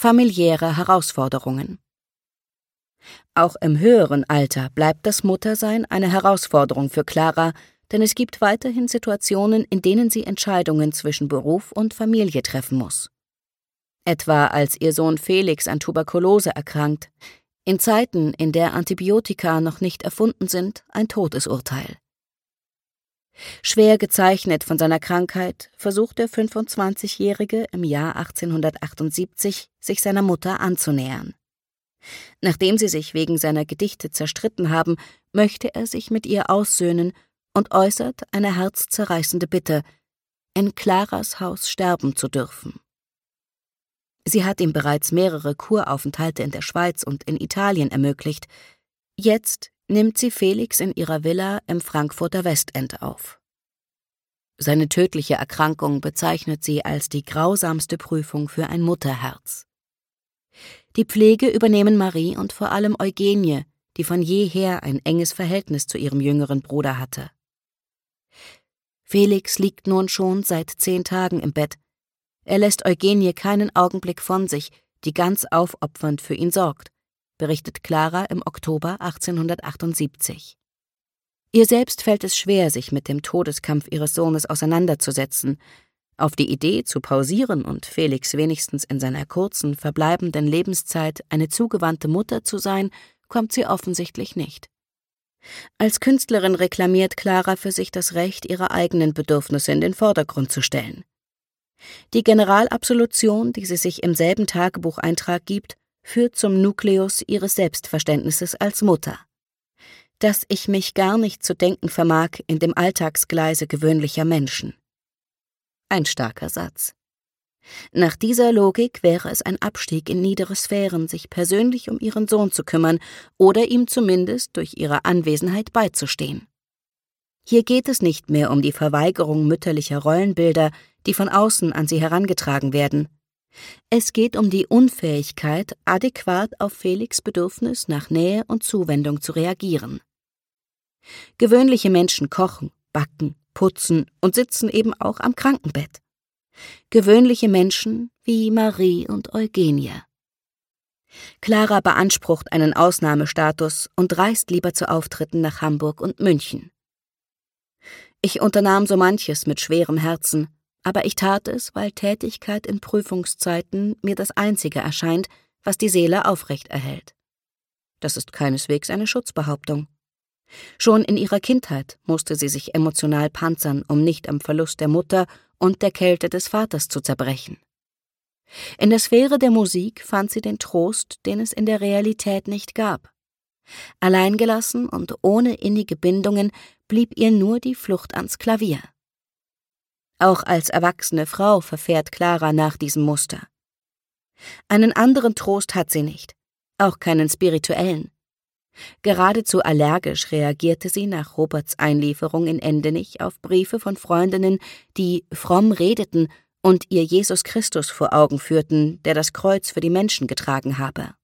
Familiäre Herausforderungen. Auch im höheren Alter bleibt das Muttersein eine Herausforderung für Clara, denn es gibt weiterhin Situationen, in denen sie Entscheidungen zwischen Beruf und Familie treffen muss. Etwa als ihr Sohn Felix an Tuberkulose erkrankt, in Zeiten, in der Antibiotika noch nicht erfunden sind, ein Todesurteil. Schwer gezeichnet von seiner Krankheit versucht der 25-Jährige im Jahr 1878, sich seiner Mutter anzunähern. Nachdem sie sich wegen seiner Gedichte zerstritten haben, möchte er sich mit ihr aussöhnen und äußert eine herzzerreißende Bitte, in Claras Haus sterben zu dürfen. Sie hat ihm bereits mehrere Kuraufenthalte in der Schweiz und in Italien ermöglicht. Jetzt nimmt sie Felix in ihrer Villa im Frankfurter Westend auf. Seine tödliche Erkrankung bezeichnet sie als die grausamste Prüfung für ein Mutterherz. Die Pflege übernehmen Marie und vor allem Eugenie, die von jeher ein enges Verhältnis zu ihrem jüngeren Bruder hatte. Felix liegt nun schon seit 10 Tagen im Bett. Er lässt Eugenie keinen Augenblick von sich, die ganz aufopfernd für ihn sorgt, berichtet Clara im Oktober 1878. Ihr selbst fällt es schwer, sich mit dem Todeskampf ihres Sohnes auseinanderzusetzen. Auf die Idee zu pausieren und Felix wenigstens in seiner kurzen, verbleibenden Lebenszeit eine zugewandte Mutter zu sein, kommt sie offensichtlich nicht. Als Künstlerin reklamiert Clara für sich das Recht, ihre eigenen Bedürfnisse in den Vordergrund zu stellen. Die Generalabsolution, die sie sich im selben Tagebucheintrag gibt, führt zum Nukleus ihres Selbstverständnisses als Mutter. Dass ich mich gar nicht zu denken vermag in dem Alltagsgleise gewöhnlicher Menschen. Ein starker Satz. Nach dieser Logik wäre es ein Abstieg in niedere Sphären, sich persönlich um ihren Sohn zu kümmern oder ihm zumindest durch ihre Anwesenheit beizustehen. Hier geht es nicht mehr um die Verweigerung mütterlicher Rollenbilder, die von außen an sie herangetragen werden. Es geht um die Unfähigkeit, adäquat auf Felix' Bedürfnis nach Nähe und Zuwendung zu reagieren. Gewöhnliche Menschen kochen, backen, putzen und sitzen eben auch am Krankenbett. Gewöhnliche Menschen wie Marie und Eugenie. Clara beansprucht einen Ausnahmestatus und reist lieber zu Auftritten nach Hamburg und München. Ich unternahm so manches mit schwerem Herzen, aber ich tat es, weil Tätigkeit in Prüfungszeiten mir das Einzige erscheint, was die Seele aufrecht erhält. Das ist keineswegs eine Schutzbehauptung. Schon in ihrer Kindheit musste sie sich emotional panzern, um nicht am Verlust der Mutter und der Kälte des Vaters zu zerbrechen. In der Sphäre der Musik fand sie den Trost, den es in der Realität nicht gab. Alleingelassen und ohne innige Bindungen blieb ihr nur die Flucht ans Klavier. Auch als erwachsene Frau verfährt Clara nach diesem Muster. Einen anderen Trost hat sie nicht, auch keinen spirituellen. Geradezu allergisch reagierte sie nach Roberts Einlieferung in Endenich auf Briefe von Freundinnen, die fromm redeten und ihr Jesus Christus vor Augen führten, der das Kreuz für die Menschen getragen habe.